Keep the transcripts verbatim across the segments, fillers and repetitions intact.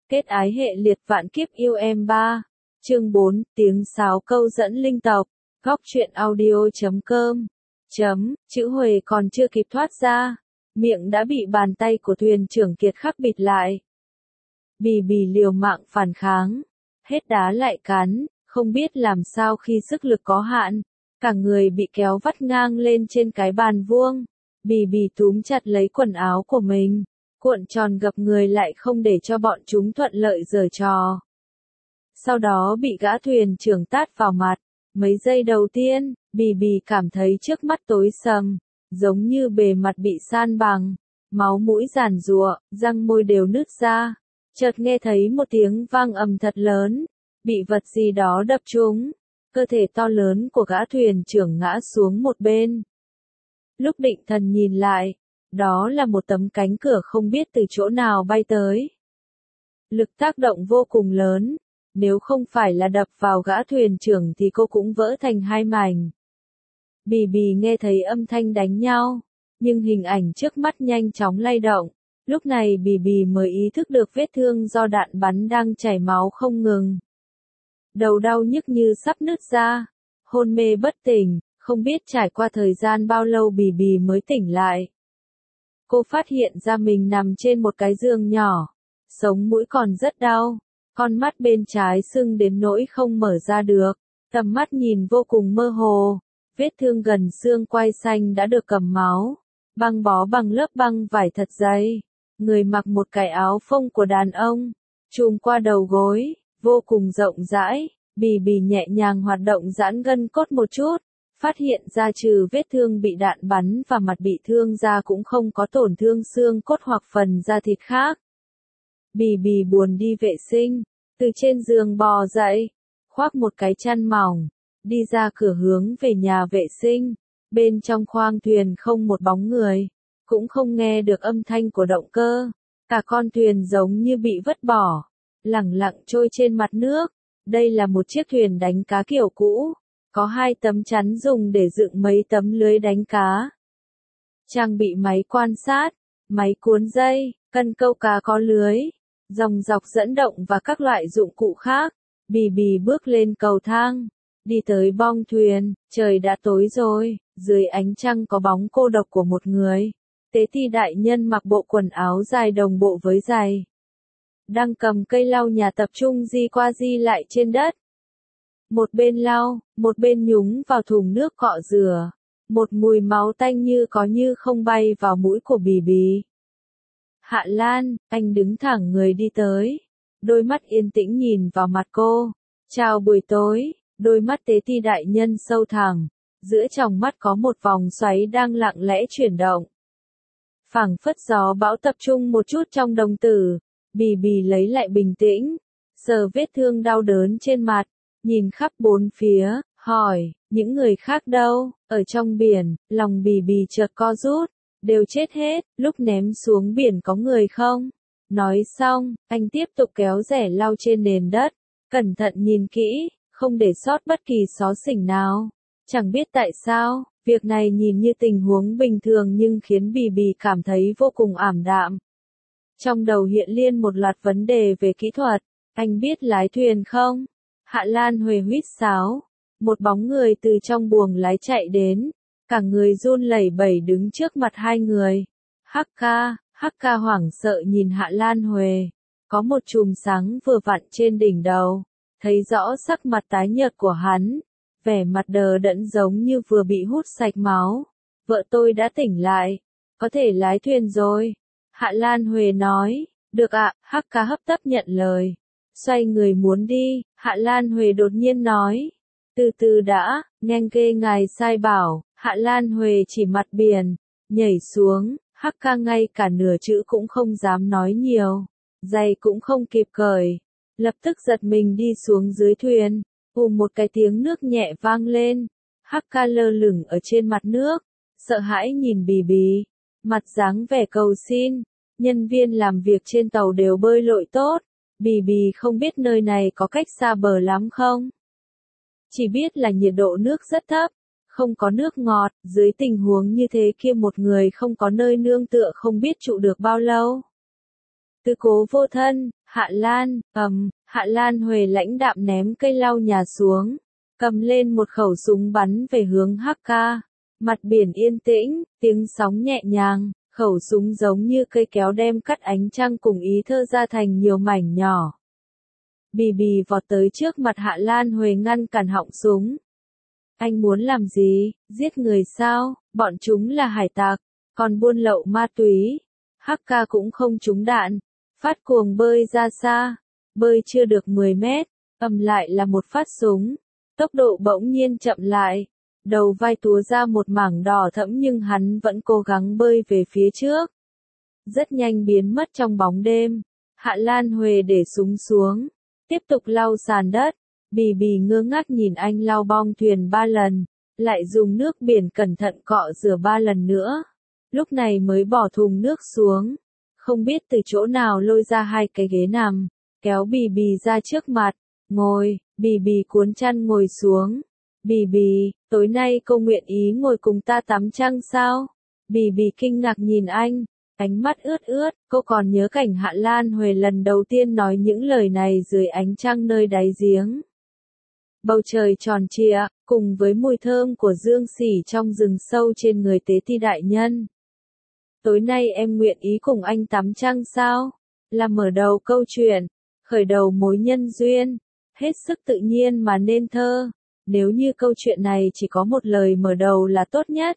Kết ái hệ liệt vạn kiếp yêu em ba. Chương bốn, tiếng sáo câu dẫn linh tộc. Góc truyện audio.com. Chấm, chữ Huệ còn chưa kịp thoát ra, miệng đã bị bàn tay của thuyền trưởng Kiệt khắc bịt lại. Bì bì liều mạng phản kháng, hết đá lại cắn, không biết làm sao khi sức lực có hạn, cả người bị kéo vắt ngang lên trên cái bàn vuông. Bì bì túm chặt lấy quần áo của mình, cuộn tròn gập người lại không để cho bọn chúng thuận lợi giở trò. Sau đó bị gã thuyền trưởng tát vào mặt. Mấy giây đầu tiên, bì bì cảm thấy trước mắt tối sầm, giống như bề mặt bị san bằng, máu mũi giàn giụa, răng môi đều nứt ra. Chợt nghe thấy một tiếng vang ầm thật lớn, bị vật gì đó đập trúng, cơ thể to lớn của gã thuyền trưởng ngã xuống một bên. Lúc định thần nhìn lại, đó là một tấm cánh cửa không biết từ chỗ nào bay tới. Lực tác động vô cùng lớn. Nếu không phải là đập vào gã thuyền trưởng thì cô cũng vỡ thành hai mảnh. Bì bì nghe thấy âm thanh đánh nhau, nhưng hình ảnh trước mắt nhanh chóng lay động. Lúc này bì bì mới ý thức được vết thương do đạn bắn đang chảy máu không ngừng. Đầu đau nhức như sắp nứt ra, hôn mê bất tỉnh, không biết trải qua thời gian bao lâu bì bì mới tỉnh lại. Cô phát hiện ra mình nằm trên một cái giường nhỏ, sống mũi còn rất đau. Con mắt bên trái sưng đến nỗi không mở ra được, tầm mắt nhìn vô cùng mơ hồ, vết thương gần xương quai xanh đã được cầm máu, băng bó bằng lớp băng vải thật dày. Người mặc một cái áo phông của đàn ông, trùm qua đầu gối, vô cùng rộng rãi. Bì bì nhẹ nhàng hoạt động giãn gân cốt một chút, phát hiện ra trừ vết thương bị đạn bắn và mặt bị thương ra cũng không có tổn thương xương cốt hoặc phần da thịt khác. Bì bì buồn đi vệ sinh, từ trên giường bò dậy, khoác một cái chăn mỏng, đi ra cửa hướng về nhà vệ sinh. Bên trong khoang thuyền không một bóng người, cũng không nghe được âm thanh của động cơ. Cả con thuyền giống như bị vứt bỏ, lẳng lặng trôi trên mặt nước. Đây là một chiếc thuyền đánh cá kiểu cũ, có hai tấm chắn dùng để dựng mấy tấm lưới đánh cá. Trang bị máy quan sát, máy cuốn dây, cân câu cá có lưới, dòng dọc dẫn động và các loại dụng cụ khác. Bì bì bước lên cầu thang, đi tới bong thuyền. Trời đã tối rồi, dưới ánh trăng có bóng cô độc của một người. Tế ti đại nhân mặc bộ quần áo dài đồng bộ với giày, đang cầm cây lau nhà tập trung di qua di lại trên đất. Một bên lau, một bên nhúng vào thùng nước cọ rửa. Một mùi máu tanh như có như không bay vào mũi của bì bì. Hạ Lan, anh đứng thẳng người đi tới. Đôi mắt yên tĩnh nhìn vào mặt cô. Chào buổi tối. Đôi mắt tế ti đại nhân sâu thẳm. Giữa tròng mắt có một vòng xoáy đang lặng lẽ chuyển động. Phảng phất gió bão tập trung một chút trong đồng tử. Bì bì lấy lại bình tĩnh. Sờ vết thương đau đớn trên mặt. Nhìn khắp bốn phía, hỏi, những người khác đâu? Ở trong biển, lòng bì bì chợt co rút. Đều chết hết, lúc ném xuống biển có người không? Nói xong, anh tiếp tục kéo rẻ lau trên nền đất, cẩn thận nhìn kỹ, không để sót bất kỳ xó xỉnh nào. Chẳng biết tại sao, việc này nhìn như tình huống bình thường nhưng khiến bì bì cảm thấy vô cùng ảm đạm. Trong đầu hiện lên một loạt vấn đề về kỹ thuật. Anh biết lái thuyền không? Hạ Lan huề huýt sáo. Một bóng người từ trong buồng lái chạy đến. Cả người run lẩy bẩy đứng trước mặt hai người. Hắc ca, Hắc ca hoảng sợ nhìn Hạ Lan Huề. Có một chùm sáng vừa vặn trên đỉnh đầu. Thấy rõ sắc mặt tái nhợt của hắn. Vẻ mặt đờ đẫn giống như vừa bị hút sạch máu. Vợ tôi đã tỉnh lại. Có thể lái thuyền rồi. Hạ Lan Huề nói. Được ạ, Hắc ca hấp tấp nhận lời. Xoay người muốn đi, Hạ Lan Huề đột nhiên nói. Từ từ đã, nhanh kê ngài sai bảo. Hạ Lan Huề chỉ mặt biển, nhảy xuống. Hắc ca ngay cả nửa chữ cũng không dám nói nhiều, giày cũng không kịp cởi, lập tức giật mình đi xuống dưới thuyền. Ùm một cái tiếng nước nhẹ vang lên. Hắc ca lơ lửng ở trên mặt nước, sợ hãi nhìn bì bì, mặt dáng vẻ cầu xin. Nhân viên làm việc trên tàu đều bơi lội tốt, bì bì không biết nơi này có cách xa bờ lắm không? Chỉ biết là nhiệt độ nước rất thấp, không có nước ngọt. Dưới tình huống như thế kia một người không có nơi nương tựa không biết trụ được bao lâu. Tứ cố vô thân, Hạ Lan, ầm, Hạ Lan Huệ lãnh đạm ném cây lau nhà xuống, cầm lên một khẩu súng bắn về hướng Hắc Ca. Mặt biển yên tĩnh, tiếng sóng nhẹ nhàng, khẩu súng giống như cây kéo đem cắt ánh trăng cùng ý thơ ra thành nhiều mảnh nhỏ. Bì bì vọt tới trước mặt Hạ Lan Huệ ngăn cản họng súng. Anh muốn làm gì, giết người sao, bọn chúng là hải tặc, còn buôn lậu ma túy. Hắc Ca cũng không trúng đạn, phát cuồng bơi ra xa, bơi chưa được mười mét, ầm lại là một phát súng, tốc độ bỗng nhiên chậm lại, đầu vai túa ra một mảng đỏ thẫm nhưng hắn vẫn cố gắng bơi về phía trước. Rất nhanh biến mất trong bóng đêm, Hạ Lan Huệ để súng xuống, tiếp tục lau sàn đất, bì bì ngơ ngác nhìn anh lau bong thuyền ba lần, lại dùng nước biển cẩn thận cọ rửa ba lần nữa, lúc này mới bỏ thùng nước xuống. Không biết từ chỗ nào lôi ra hai cái ghế nằm, kéo bì bì ra trước mặt, ngồi, bì bì cuốn chăn ngồi xuống. Bì bì, tối nay cô nguyện ý ngồi cùng ta tắm trăng sao? Bì bì kinh ngạc nhìn anh, ánh mắt ướt ướt, cô còn nhớ cảnh Hạ Lan Huệ lần đầu tiên nói những lời này dưới ánh trăng nơi đáy giếng. Bầu trời tròn trịa, cùng với mùi thơm của dương xỉ trong rừng sâu trên người Tế Ti đại nhân. Tối nay em nguyện ý cùng anh tắm trăng sao? Là mở đầu câu chuyện, khởi đầu mối nhân duyên, hết sức tự nhiên mà nên thơ. Nếu như câu chuyện này chỉ có một lời mở đầu là tốt nhất.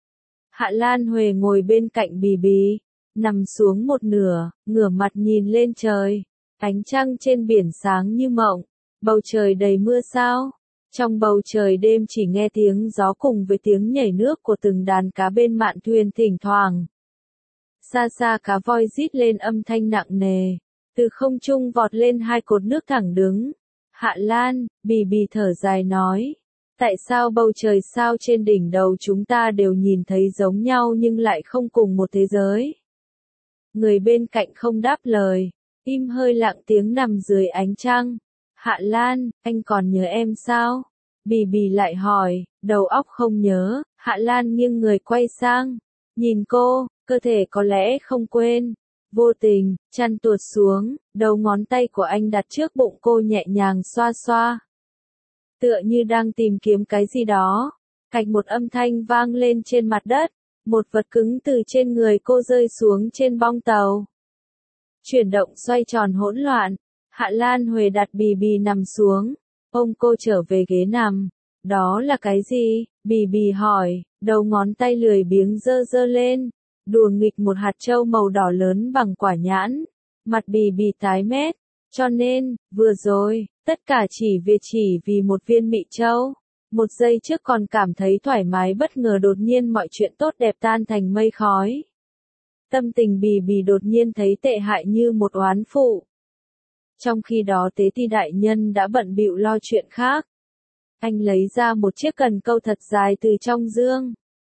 Hạ Lan Huệ ngồi bên cạnh bì bì, nằm xuống một nửa, ngửa mặt nhìn lên trời. Ánh trăng trên biển sáng như mộng, bầu trời đầy mưa sao. Trong bầu trời đêm chỉ nghe tiếng gió cùng với tiếng nhảy nước của từng đàn cá bên mạn thuyền thỉnh thoảng. Xa xa cá voi rít lên âm thanh nặng nề, từ không trung vọt lên hai cột nước thẳng đứng. Hạ Lan, bì bì thở dài nói, tại sao bầu trời sao trên đỉnh đầu chúng ta đều nhìn thấy giống nhau nhưng lại không cùng một thế giới? Người bên cạnh không đáp lời, im hơi lặng tiếng nằm dưới ánh trăng. Hạ Lan, anh còn nhớ em sao? Bì bì lại hỏi, đầu óc không nhớ. Hạ Lan nghiêng người quay sang, nhìn cô, cơ thể có lẽ không quên. Vô tình, chăn tuột xuống, đầu ngón tay của anh đặt trước bụng cô nhẹ nhàng xoa xoa. Tựa như đang tìm kiếm cái gì đó. Cạch một âm thanh vang lên trên mặt đất, một vật cứng từ trên người cô rơi xuống trên bong tàu. Chuyển động xoay tròn hỗn loạn, Hạ Lan Huệ đặt bì bì nằm xuống, ôm cô trở về ghế nằm. Đó là cái gì? Bì bì hỏi, đầu ngón tay lười biếng giơ giơ lên. Đùa nghịch một hạt châu màu đỏ lớn bằng quả nhãn, mặt bì bì tái mét, cho nên, vừa rồi, tất cả chỉ vì chỉ vì một viên mị châu. Một giây trước còn cảm thấy thoải mái bất ngờ đột nhiên mọi chuyện tốt đẹp tan thành mây khói. Tâm tình bì bì đột nhiên thấy tệ hại như một oán phụ. Trong khi đó Tế Ti đại nhân đã bận bịu lo chuyện khác. Anh lấy ra một chiếc cần câu thật dài từ trong dương.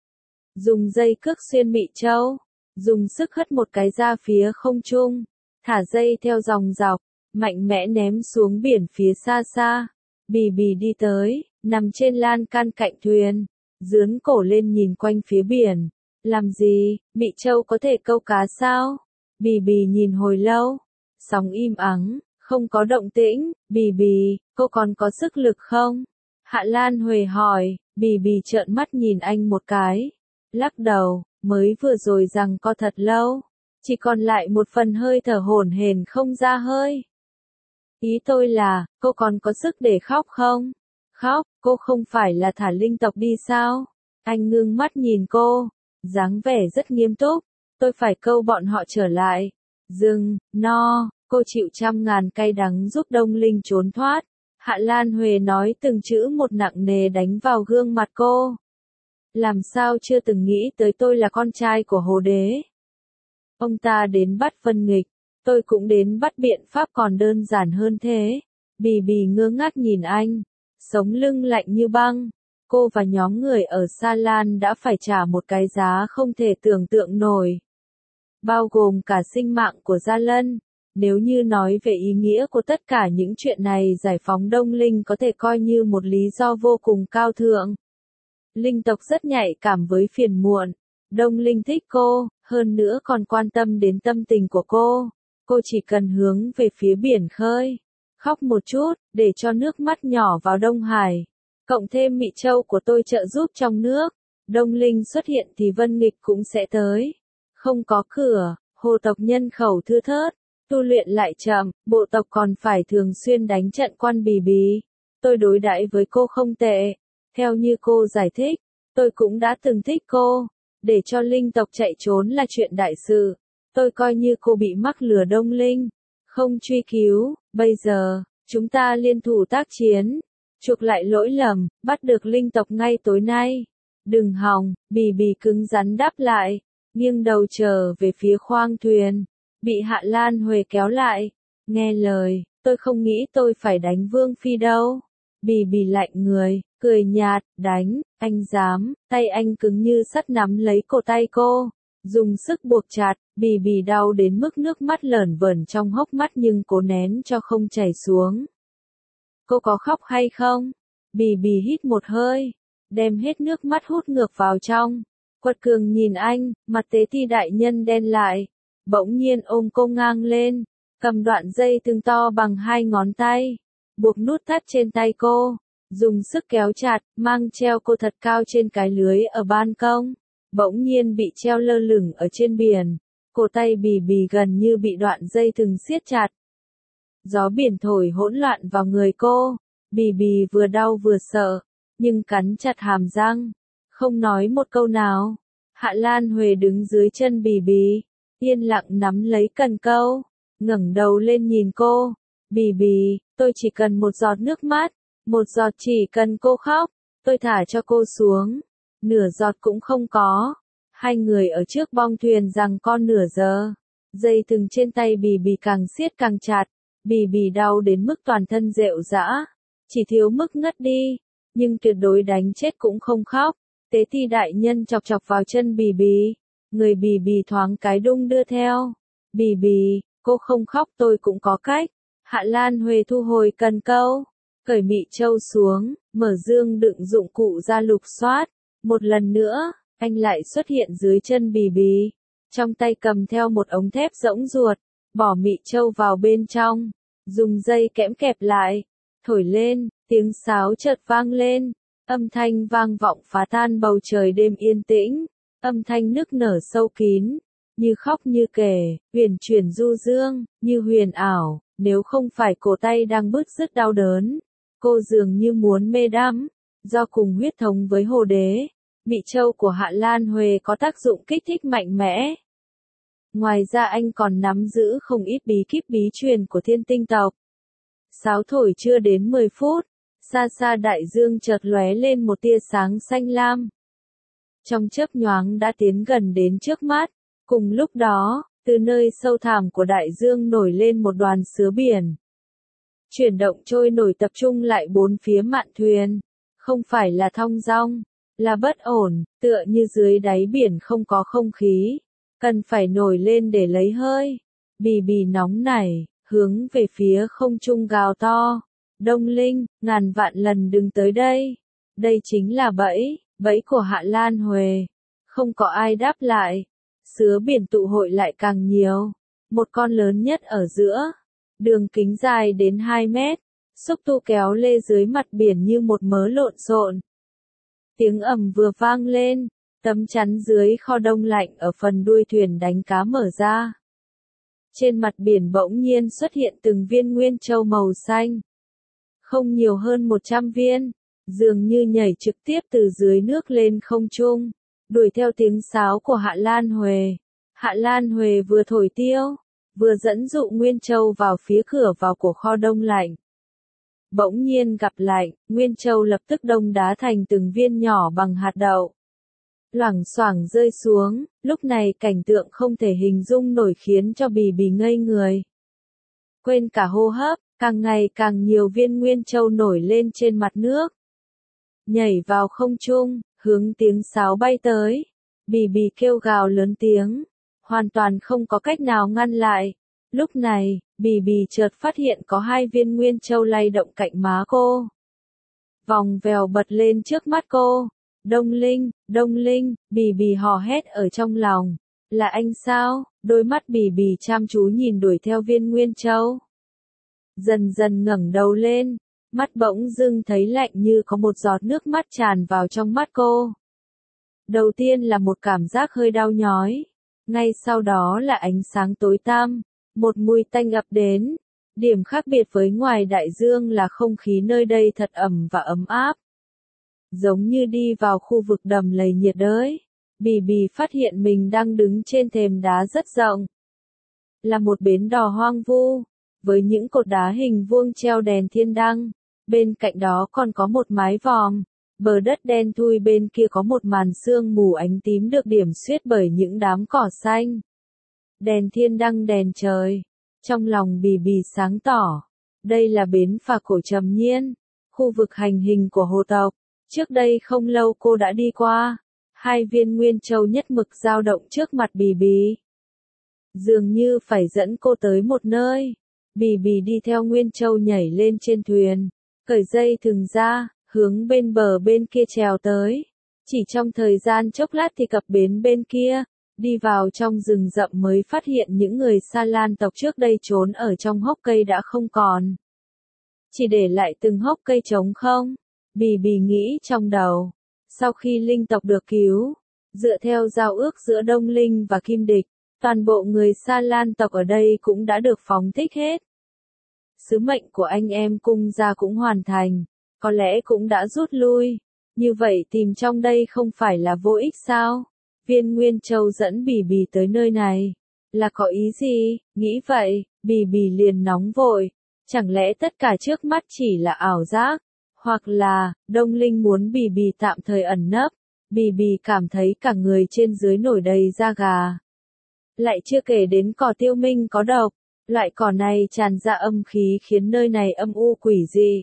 Dùng dây cước xuyên mị châu, dùng sức hất một cái ra phía không trung, thả dây theo dòng dọc, mạnh mẽ ném xuống biển phía xa xa. Bì bì đi tới, nằm trên lan can cạnh thuyền, dướn cổ lên nhìn quanh phía biển. Làm gì, mị châu có thể câu cá sao? Bì bì nhìn hồi lâu, sóng im ắng, không có động tĩnh. Bì bì, cô còn có sức lực không? Hạ Lan Huệ hỏi. Bì bì trợn mắt nhìn anh một cái, lắc đầu, mới vừa rồi rằng co thật lâu, chỉ còn lại một phần hơi thở hổn hển không ra hơi. Ý tôi là, cô còn có sức để khóc không? Khóc, cô không phải là thả linh tộc đi sao? Anh ngưng mắt nhìn cô, dáng vẻ rất nghiêm túc, tôi phải câu bọn họ trở lại. Dừng, no, cô chịu trăm ngàn cay đắng giúp Đông Linh trốn thoát. Hạ Lan Huệ nói từng chữ một nặng nề đánh vào gương mặt cô. Làm sao chưa từng nghĩ tới tôi là con trai của Hồ Đế? Ông ta đến bắt Vân Nghịch, tôi cũng đến bắt biện pháp còn đơn giản hơn thế. Bì bì ngơ ngác nhìn anh, sống lưng lạnh như băng. Cô và nhóm người ở Sa Lan đã phải trả một cái giá không thể tưởng tượng nổi. Bao gồm cả sinh mạng của Gia Lân. Nếu như nói về ý nghĩa của tất cả những chuyện này, giải phóng Đông Linh có thể coi như một lý do vô cùng cao thượng. Linh tộc rất nhạy cảm với phiền muộn. Đông Linh thích cô, hơn nữa còn quan tâm đến tâm tình của cô. Cô chỉ cần hướng về phía biển khơi, khóc một chút, để cho nước mắt nhỏ vào Đông Hải. Cộng thêm Mị Châu của tôi trợ giúp trong nước, Đông Linh xuất hiện thì Vân Nghịch cũng sẽ tới. Không có cửa, hồ tộc nhân khẩu thưa thớt, tu luyện lại chậm, bộ tộc còn phải thường xuyên đánh trận quan bì bì. Tôi đối đãi với cô không tệ. Theo như cô giải thích, tôi cũng đã từng thích cô. Để cho linh tộc chạy trốn là chuyện đại sự. Tôi coi như cô bị mắc lừa Đông Linh. Không truy cứu, bây giờ, chúng ta liên thủ tác chiến. Chuộc lại lỗi lầm, bắt được linh tộc ngay tối nay. Đừng hòng, bì bì cứng rắn đáp lại. Nghiêng đầu trở về phía khoang thuyền. Bị Hạ Lan Huệ kéo lại. Nghe lời, tôi không nghĩ tôi phải đánh Vương Phi đâu. Bì bì lạnh người, cười nhạt, đánh, anh dám, tay anh cứng như sắt nắm lấy cổ tay cô. Dùng sức buộc chặt, bì bì đau đến mức nước mắt lởn vởn trong hốc mắt nhưng cố nén cho không chảy xuống. Cô có khóc hay không? Bì bì hít một hơi, đem hết nước mắt hút ngược vào trong. Quật Cường nhìn anh, mặt Tế Ti đại nhân đen lại. Bỗng nhiên ôm cô ngang lên, cầm đoạn dây thừng to bằng hai ngón tay, buộc nút thắt trên tay cô, dùng sức kéo chặt, mang treo cô thật cao trên cái lưới ở ban công. Bỗng nhiên bị treo lơ lửng ở trên biển, cổ tay bì bì gần như bị đoạn dây thừng siết chặt. Gió biển thổi hỗn loạn vào người cô, bì bì vừa đau vừa sợ, nhưng cắn chặt hàm răng, không nói một câu nào. Hạ Lan Huệ đứng dưới chân bì bì, yên lặng nắm lấy cần câu, ngẩng đầu lên nhìn cô. Bì bì, tôi chỉ cần một giọt nước mắt, một giọt chỉ cần cô khóc, tôi thả cho cô xuống. Nửa giọt cũng không có. Hai người ở trước bong thuyền giằng co nửa giờ. Dây thừng trên tay bì bì càng siết càng chặt. Bì bì đau đến mức toàn thân rệu rã. Chỉ thiếu mức ngất đi. Nhưng tuyệt đối đánh chết cũng không khóc. Tế Ti đại nhân chọc chọc vào chân bì bì. Người bì bì thoáng cái đung đưa theo. Bì bì, cô không khóc tôi cũng có cách. Hạ Lan Huệ thu hồi cần câu. Cởi Mị Châu xuống, mở dương đựng dụng cụ ra lục soát. Một lần nữa, anh lại xuất hiện dưới chân bì bì. Trong tay cầm theo một ống thép rỗng ruột. Bỏ Mị Châu vào bên trong. Dùng dây kẽm kẹp lại. Thổi lên, tiếng sáo chợt vang lên. Âm thanh vang vọng phá tan bầu trời đêm yên tĩnh. Âm thanh nức nở sâu kín. Như khóc như kể, huyền chuyển du dương, như huyền ảo. Nếu không phải cổ tay đang bứt rứt đau đớn, cô dường như muốn mê đắm. Do cùng huyết thống với Hồ Đế, Mị Châu của Hạ Lan Huệ có tác dụng kích thích mạnh mẽ. Ngoài ra anh còn nắm giữ không ít bí kíp bí truyền của thiên tinh tộc. Sáo thổi chưa đến mười phút, xa xa đại dương chợt lóe lên một tia sáng xanh lam. Trong chớp nhoáng đã tiến gần đến trước mắt. Cùng lúc đó, từ nơi sâu thẳm của đại dương nổi lên một đoàn sứa biển. Chuyển động trôi nổi tập trung lại bốn phía mạn thuyền. Không phải là thong dong, là bất ổn, tựa như dưới đáy biển không có không khí. Cần phải nổi lên để lấy hơi. Bì bì nóng nảy, hướng về phía không trung gào to. Đông Linh, ngàn vạn lần đừng tới đây. Đây chính là bẫy, bẫy của Hạ Lan Huệ. Không có ai đáp lại. Sứa biển tụ hội lại càng nhiều. Một con lớn nhất ở giữa. Đường kính dài đến hai mét. Xúc tu kéo lê dưới mặt biển như một mớ lộn xộn. Tiếng ầm vừa vang lên. Tấm chắn dưới kho đông lạnh ở phần đuôi thuyền đánh cá mở ra. Trên mặt biển bỗng nhiên xuất hiện từng viên nguyên châu màu xanh. Không nhiều hơn một trăm viên. Dường như nhảy trực tiếp từ dưới nước lên không trung. Đuổi theo tiếng sáo của Hạ Lan Huệ. Hạ Lan Huệ vừa thổi tiêu, vừa dẫn dụ Nguyên Châu vào phía cửa vào của kho đông lạnh. Bỗng nhiên gặp lạnh, Nguyên Châu lập tức đông đá thành từng viên nhỏ bằng hạt đậu. Loảng xoảng rơi xuống, lúc này cảnh tượng không thể hình dung nổi khiến cho bì bì ngây người. Quên cả hô hấp, càng ngày càng nhiều viên Nguyên Châu nổi lên trên mặt nước. Nhảy vào không trung, hướng tiếng sáo bay tới. Bì bì kêu gào lớn tiếng, hoàn toàn không có cách nào ngăn lại. Lúc này, bì bì chợt phát hiện có hai viên Nguyên Châu lay động cạnh má cô. Vòng vèo bật lên trước mắt cô. Đông Linh, Đông Linh, bì bì hò hét ở trong lòng. Là anh sao? Đôi mắt Bì Bì chăm chú nhìn đuổi theo Viên Nguyên Châu. Dần dần ngẩng đầu lên, mắt bỗng dưng thấy lạnh như có một giọt nước mắt tràn vào trong mắt cô. Đầu tiên là một cảm giác hơi đau nhói, ngay sau đó là ánh sáng tối tăm, một mùi tanh ập đến. Điểm khác biệt với ngoài đại dương là không khí nơi đây thật ẩm và ấm áp. Giống như đi vào khu vực đầm lầy nhiệt đới, Bì Bì phát hiện mình đang đứng trên thềm đá rất rộng. Là một bến đò hoang vu, với những cột đá hình vuông treo đèn thiên đăng, bên cạnh đó còn có một mái vòm, bờ đất đen thui bên kia có một màn sương mù ánh tím được điểm xuyết bởi những đám cỏ xanh. Đèn thiên đăng đèn trời, trong lòng Bì Bì sáng tỏ, đây là bến phà cổ Trầm Nhiên, khu vực hành hình của hồ tộc, trước đây không lâu cô đã đi qua, hai viên Nguyên Châu nhất mực dao động trước mặt Bì Bì. Dường như phải dẫn cô tới một nơi. Bì Bì đi theo Nguyên Châu nhảy lên trên thuyền, cởi dây thừng ra, hướng bên bờ bên kia trèo tới. Chỉ trong thời gian chốc lát thì cập bến bên kia, đi vào trong rừng rậm mới phát hiện những người Sa Lan tộc trước đây trốn ở trong hốc cây đã không còn. Chỉ để lại từng hốc cây trống không. Bì Bì nghĩ trong đầu, sau khi linh tộc được cứu, dựa theo giao ước giữa Đông Linh và Kim Địch, toàn bộ người Sa Lan tộc ở đây cũng đã được phóng thích hết. Sứ mệnh của anh em cung gia cũng hoàn thành, có lẽ cũng đã rút lui. Như vậy tìm trong đây không phải là vô ích sao? Viên Nguyên Châu dẫn Bì Bì tới nơi này, là có ý gì? Nghĩ vậy, Bì Bì liền nóng vội. Chẳng lẽ tất cả trước mắt chỉ là ảo giác? Hoặc là, Đông Linh muốn Bì Bì tạm thời ẩn nấp. Bì Bì cảm thấy cả người trên dưới nổi đầy da gà. Lại chưa kể đến cỏ tiêu minh có độc, loại cỏ này tràn ra âm khí khiến nơi này âm u quỷ dị.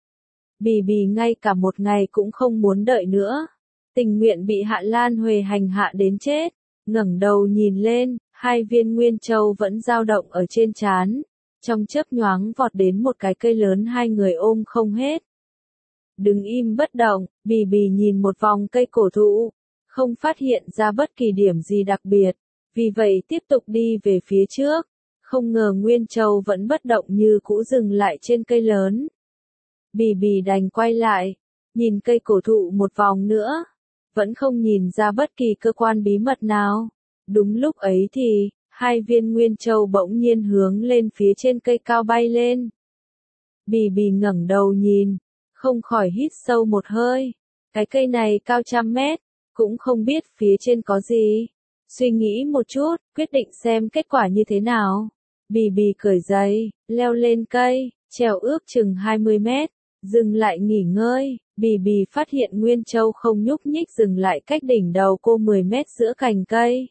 Bì Bì ngay cả một ngày cũng không muốn đợi nữa, tình nguyện bị Hạ Lan Huệ hành hạ đến chết. Ngẩng đầu nhìn lên, hai viên Nguyên Châu vẫn dao động ở trên trán, trong chớp nhoáng vọt đến một cái cây lớn hai người ôm không hết. Đứng im bất động, Bì Bì nhìn một vòng cây cổ thụ, không phát hiện ra bất kỳ điểm gì đặc biệt, vì vậy tiếp tục đi về phía trước. Không ngờ Nguyên Châu vẫn bất động như cũ dừng lại trên cây lớn. Bì Bì đành quay lại, nhìn cây cổ thụ một vòng nữa, vẫn không nhìn ra bất kỳ cơ quan bí mật nào. Đúng lúc ấy thì, hai viên Nguyên Châu bỗng nhiên hướng lên phía trên cây cao bay lên. Bì Bì ngẩng đầu nhìn, không khỏi hít sâu một hơi. Cái cây này cao trăm mét, cũng không biết phía trên có gì. Suy nghĩ một chút, quyết định xem kết quả như thế nào. Bì Bì cởi giày, leo lên cây, trèo ước chừng hai mươi mét, dừng lại nghỉ ngơi. Bì Bì phát hiện Nguyên Châu không nhúc nhích dừng lại cách đỉnh đầu cô mười mét giữa cành cây.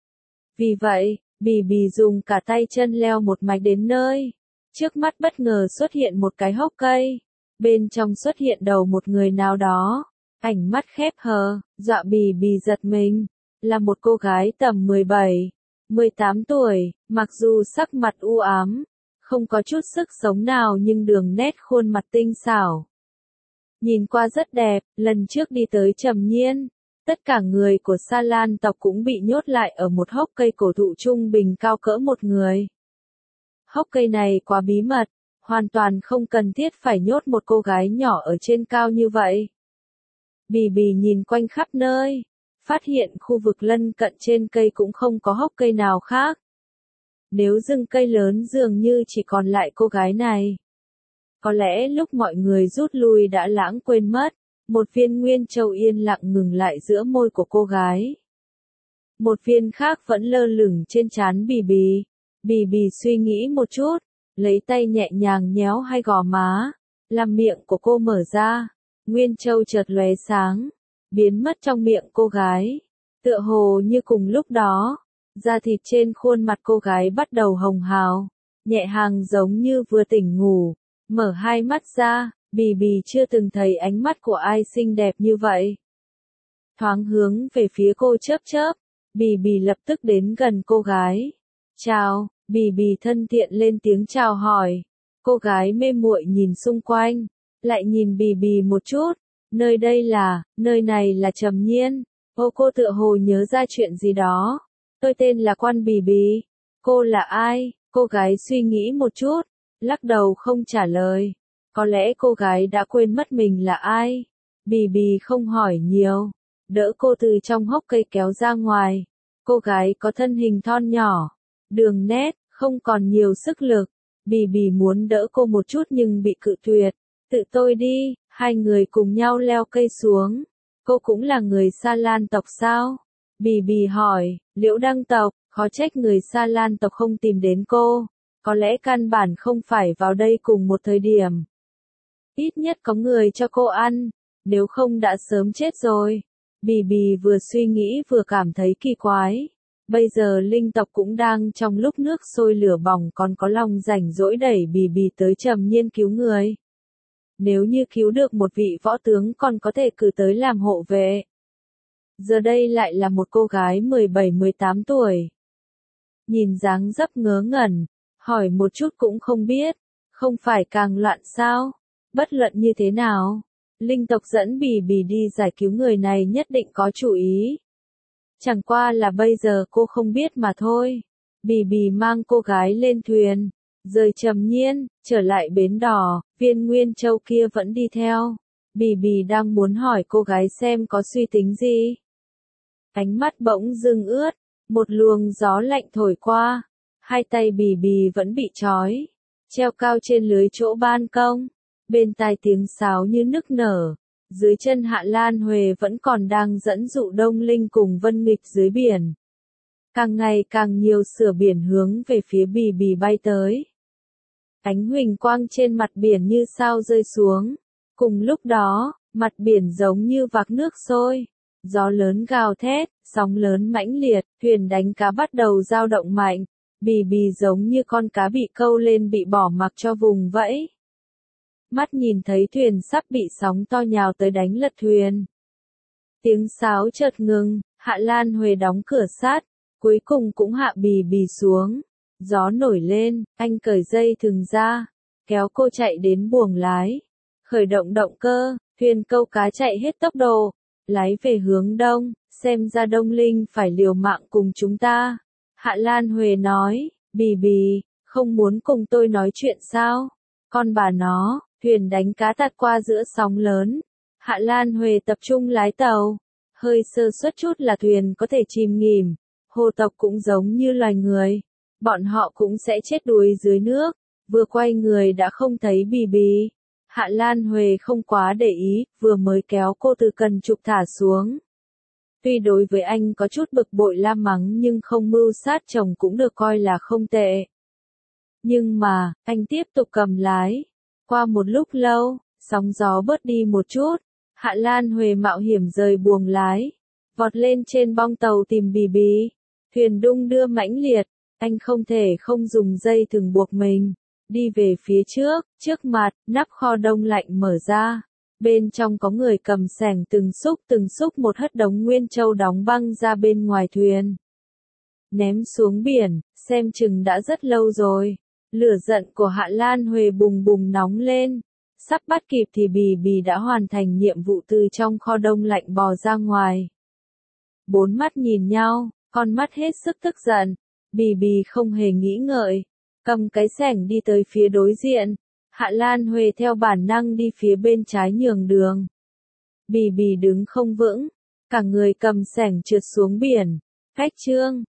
Vì vậy, Bì Bì dùng cả tay chân leo một mạch đến nơi. Trước mắt bất ngờ xuất hiện một cái hốc cây. Bên trong xuất hiện đầu một người nào đó. Ánh mắt khép hờ, dọa Bì Bì giật mình. Là một cô gái tầm mười bảy, mười tám tuổi, mặc dù sắc mặt u ám, không có chút sức sống nào nhưng đường nét khuôn mặt tinh xảo. Nhìn qua rất đẹp, lần trước đi tới Trầm Nhiên, tất cả người của Sa Lan tộc cũng bị nhốt lại ở một hốc cây cổ thụ trung bình cao cỡ một người. Hốc cây này quá bí mật, hoàn toàn không cần thiết phải nhốt một cô gái nhỏ ở trên cao như vậy. Bì Bì nhìn quanh khắp nơi, phát hiện khu vực lân cận trên cây cũng không có hốc cây nào khác. Nếu rừng cây lớn dường như chỉ còn lại cô gái này. Có lẽ lúc mọi người rút lui đã lãng quên mất, một viên Nguyên Châu yên lặng ngừng lại giữa môi của cô gái. Một viên khác vẫn lơ lửng trên trán Bì Bì. Bì Bì suy nghĩ một chút, lấy tay nhẹ nhàng nhéo hai gò má, làm miệng của cô mở ra. Nguyên Châu chợt lóe sáng, biến mất trong miệng cô gái. Tựa hồ như cùng lúc đó, da thịt trên khuôn mặt cô gái bắt đầu hồng hào, nhẹ hàng giống như vừa tỉnh ngủ. Mở hai mắt ra, Bì Bì chưa từng thấy ánh mắt của ai xinh đẹp như vậy. Thoáng hướng về phía cô chớp chớp, Bì Bì lập tức đến gần cô gái. Chào, Bì Bì thân thiện lên tiếng chào hỏi. Cô gái mê muội nhìn xung quanh, lại nhìn Bì Bì một chút. Nơi đây là, nơi này là Trầm Nhiên. Ô cô tựa hồ nhớ ra chuyện gì đó. Tôi tên là Quan Bì Bì. Cô là ai? Cô gái suy nghĩ một chút, lắc đầu không trả lời. Có lẽ cô gái đã quên mất mình là ai. Bì Bì không hỏi nhiều, đỡ cô từ trong hốc cây kéo ra ngoài. Cô gái có thân hình thon nhỏ, đường nét, không còn nhiều sức lực. Bì Bì muốn đỡ cô một chút nhưng bị cự tuyệt. Tự tôi đi, hai người cùng nhau leo cây xuống. Cô cũng là người Sa Lan tộc sao? Bì Bì hỏi, Liễu Đăng tộc, khó trách người Sa Lan tộc không tìm đến cô. Có lẽ căn bản không phải vào đây cùng một thời điểm. Ít nhất có người cho cô ăn, nếu không đã sớm chết rồi. Bì Bì vừa suy nghĩ vừa cảm thấy kỳ quái. Bây giờ linh tộc cũng đang trong lúc nước sôi lửa bỏng, còn có lòng rảnh rỗi đẩy Bì Bì tới Trầm Nhiên cứu người. Nếu như cứu được một vị võ tướng còn có thể cử tới làm hộ vệ. Giờ đây lại là một cô gái mười bảy mười tám tuổi. Nhìn dáng dấp ngớ ngẩn, hỏi một chút cũng không biết, không phải càng loạn sao? Bất luận như thế nào, linh tộc dẫn Bì Bì đi giải cứu người này nhất định có chủ ý. Chẳng qua là bây giờ cô không biết mà thôi. Bì Bì mang cô gái lên thuyền, rời Trầm Nhiên, trở lại bến đò, Viên Nguyên Châu kia vẫn đi theo. Bì Bì đang muốn hỏi cô gái xem có suy tính gì. Ánh mắt bỗng dưng ướt, một luồng gió lạnh thổi qua, hai tay Bì Bì vẫn bị trói, treo cao trên lưới chỗ ban công, bên tai tiếng sáo như nức nở, dưới chân Hạ Lan Huệ vẫn còn đang dẫn dụ Đông Linh cùng Vân Nghịch dưới biển. Càng ngày càng nhiều sửa biển hướng về phía Bì Bì bay tới. Ánh huỳnh quang trên mặt biển như sao rơi xuống, cùng lúc đó, mặt biển giống như vạc nước sôi. Gió lớn gào thét, sóng lớn mãnh liệt, thuyền đánh cá bắt đầu dao động mạnh. Bì Bì giống như con cá bị câu lên bị bỏ mặc cho vùng vẫy. Mắt nhìn thấy thuyền sắp bị sóng to nhào tới đánh lật thuyền. Tiếng sáo chợt ngừng, Hạ Lan Huệ đóng cửa sát, cuối cùng cũng hạ Bì Bì xuống. Gió nổi lên, anh cởi dây thừng ra, kéo cô chạy đến buồng lái. Khởi động động cơ, thuyền câu cá chạy hết tốc độ. Lái về hướng đông, xem ra Đông Linh phải liều mạng cùng chúng ta. Hạ Lan Huệ nói, Bì Bì, không muốn cùng tôi nói chuyện sao? Con bà nó, thuyền đánh cá tạt qua giữa sóng lớn. Hạ Lan Huệ tập trung lái tàu. Hơi sơ suất chút là thuyền có thể chìm nghỉm. Hồ tộc cũng giống như loài người. Bọn họ cũng sẽ chết đuối dưới nước. Vừa quay người đã không thấy Bì Bì. Hạ Lan Huệ không quá để ý, vừa mới kéo cô từ cần trục thả xuống. Tuy đối với anh có chút bực bội la mắng nhưng không mưu sát chồng cũng được coi là không tệ. Nhưng mà, anh tiếp tục cầm lái. Qua một lúc lâu, sóng gió bớt đi một chút, Hạ Lan Huệ mạo hiểm rời buồng lái, vọt lên trên bong tàu tìm Bì Bì. Thuyền đung đưa mãnh liệt, anh không thể không dùng dây thừng buộc mình. Đi về phía trước, trước mặt, nắp kho đông lạnh mở ra. Bên trong có người cầm xẻng từng xúc từng xúc một hất đống nguyên châu đóng băng ra bên ngoài thuyền. Ném xuống biển, xem chừng đã rất lâu rồi. Lửa giận của Hạ Lan Huệ bùng bùng nóng lên. Sắp bắt kịp thì Bì Bì đã hoàn thành nhiệm vụ từ trong kho đông lạnh bò ra ngoài. Bốn mắt nhìn nhau, con mắt hết sức tức giận. Bì Bì không hề nghĩ ngợi. Cầm cái xẻng đi tới phía đối diện. Hạ Lan Huệ theo bản năng đi phía bên trái nhường đường. Bì Bì đứng không vững, cả người cầm xẻng trượt xuống biển. Cách chương